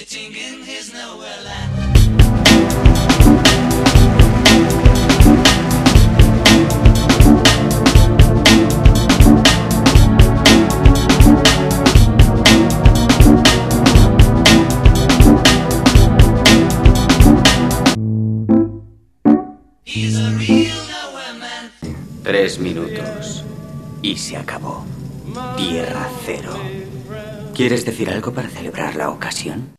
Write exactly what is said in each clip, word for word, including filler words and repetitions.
sitting in his nowhere land. He's a real nowhere man. Tres minutos. Y se acabó. Tierra cero. ¿Quieres decir algo para celebrar la ocasión?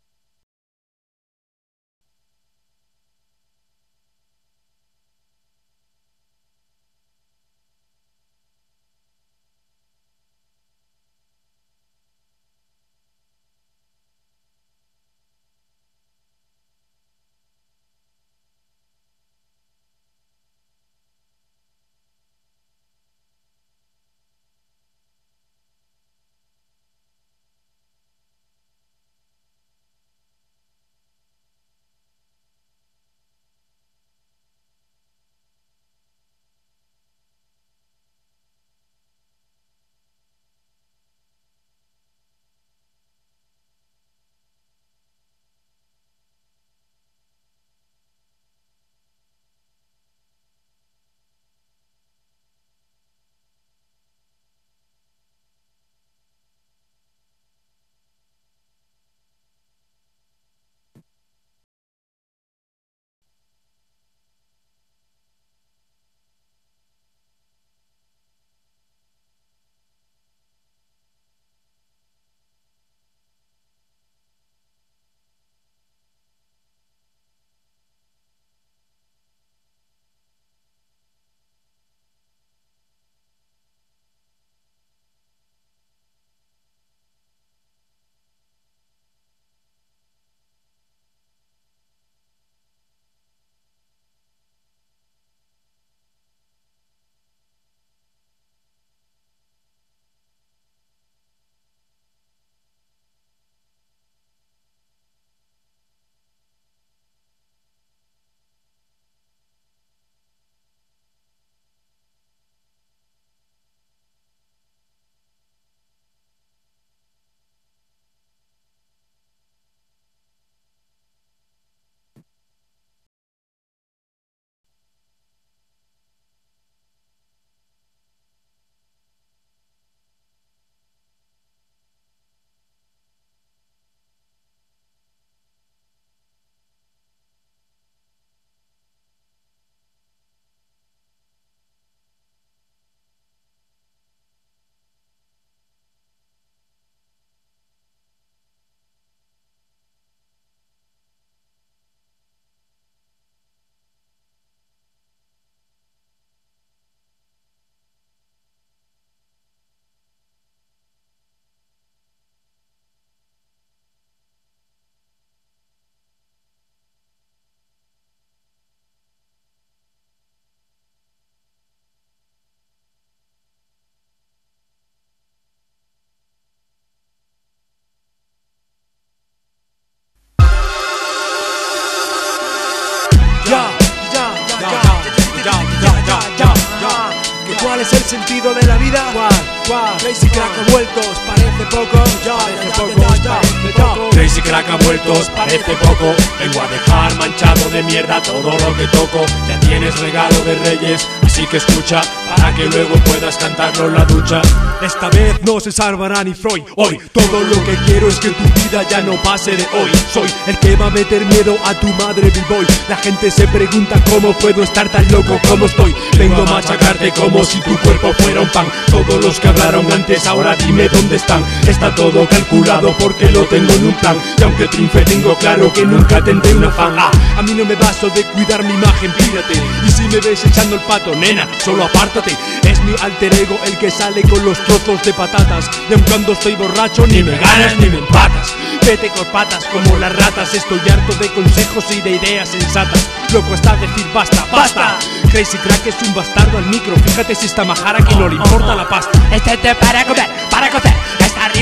¿Cuál es el sentido de la vida? ¿Cuál? ¿Cuál? Crazy Crack ha vuelto, os parece poco, ya, parece poco, os parece poco. Crazy Crack ha vuelto, os parece poco. Vengo a dejar manchado de mierda todo lo que toco. Ya tienes regalo de reyes, así que escucha, para que luego puedas cantarlo en la ducha. Esta vez no se salvará ni Freud. Hoy todo lo que quiero es que tu vida ya no pase de hoy. Soy el que va a meter miedo a tu madre b-boy. La gente se pregunta cómo puedo estar tan loco como estoy. Vengo a machacarte como si tu cuerpo fuera un pan. Todos los que hablaron antes ahora dime dónde están. Está todo calculado porque lo tengo en un plan. Y aunque triunfe tengo claro que nunca tendré una fan. Ah, a mí no me basto de cuidar mi imagen, pírate. Y si me ves echando el pato, nena, solo apártate. Es mi alter ego el que sale con los trozos de patatas. Y aun cuando estoy borracho ni me ganas ni me empatas. Vete con patas como las ratas. Estoy harto de consejos y de ideas sensatas. Loco está decir basta, basta. Crazy Crack es un bastardo al micro. Fíjate si está majara que no le importa la pasta. Este te para comer, para cocer. Está arriba